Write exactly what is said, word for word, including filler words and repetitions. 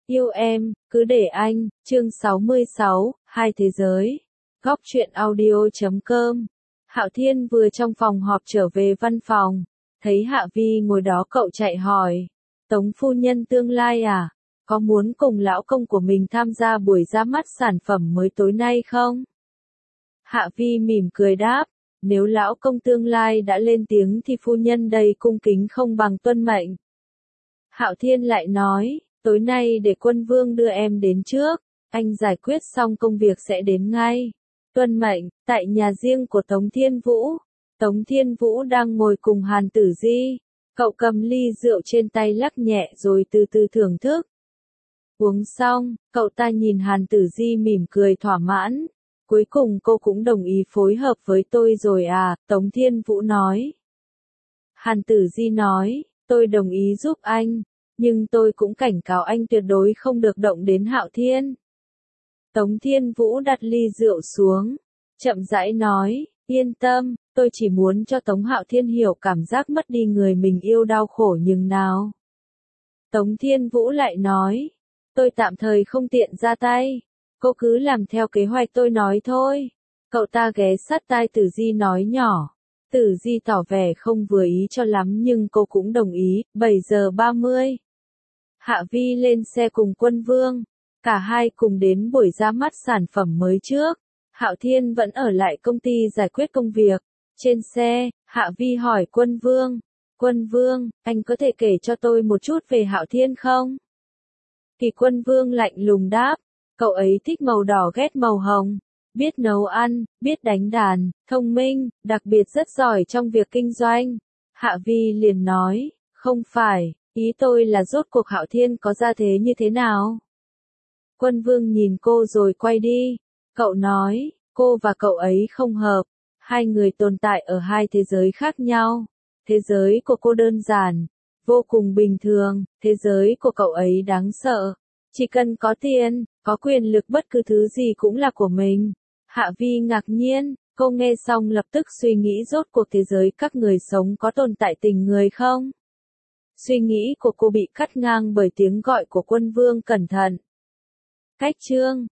Yêu em, cứ để anh, chương sáu mươi sáu, hai thế giới. Góc truyện audio chấm com. Hạo Thiên vừa trong phòng họp trở về văn phòng, thấy Hạ Vi ngồi đó cậu chạy hỏi, Tống phu nhân tương lai à, có muốn cùng lão công của mình tham gia buổi ra mắt sản phẩm mới tối nay không? Hạ Vi mỉm cười đáp, nếu lão công tương lai đã lên tiếng thì phu nhân đây cung kính không bằng tuân mệnh. Hạo Thiên lại nói, tối nay để Quân Vương đưa em đến trước, anh giải quyết xong công việc sẽ đến ngay. Tuân mệnh, tại nhà riêng của Tống Thiên Vũ. Tống Thiên Vũ đang ngồi cùng Hàn Tử Di. Cậu cầm ly rượu trên tay lắc nhẹ rồi từ từ thưởng thức. Uống xong, cậu ta nhìn Hàn Tử Di mỉm cười thỏa mãn. Cuối cùng cô cũng đồng ý phối hợp với tôi rồi à, Tống Thiên Vũ nói. Hàn Tử Di nói, tôi đồng ý giúp anh, nhưng tôi cũng cảnh cáo anh tuyệt đối không được động đến Hạo Thiên. Tống Thiên Vũ đặt ly rượu xuống, chậm rãi nói, yên tâm, tôi chỉ muốn cho Tống Hạo Thiên hiểu cảm giác mất đi người mình yêu đau khổ nhường nào. Tống Thiên Vũ lại nói, tôi tạm thời không tiện ra tay, cô cứ làm theo kế hoạch tôi nói thôi. Cậu ta ghé sát tai Tử Di nói nhỏ. Tử Di tỏ vẻ không vừa ý cho lắm nhưng cô cũng đồng ý, bảy giờ ba mươi. Hạ Vi lên xe cùng Quân Vương, cả hai cùng đến buổi ra mắt sản phẩm mới trước. Hạo Thiên vẫn ở lại công ty giải quyết công việc. Trên xe, Hạ Vi hỏi Quân Vương, Quân Vương, anh có thể kể cho tôi một chút về Hạo Thiên không? Thì Quân Vương lạnh lùng đáp, cậu ấy thích màu đỏ ghét màu hồng, biết nấu ăn, biết đánh đàn, thông minh, đặc biệt rất giỏi trong việc kinh doanh. Hạ Vi liền nói, không phải, ý tôi là rốt cuộc Hạo Thiên có gia thế như thế nào? Quân Vương nhìn cô rồi quay đi. Cậu nói, cô và cậu ấy không hợp. Hai người tồn tại ở hai thế giới khác nhau. Thế giới của cô đơn giản, vô cùng bình thường. Thế giới của cậu ấy đáng sợ. Chỉ cần có tiền, có quyền lực bất cứ thứ gì cũng là của mình. Hạ Vi ngạc nhiên, cô nghe xong lập tức suy nghĩ rốt cuộc thế giới các người sống có tồn tại tình người không? Suy nghĩ của cô bị cắt ngang bởi tiếng gọi của Quân Vương cẩn thận. Cách chương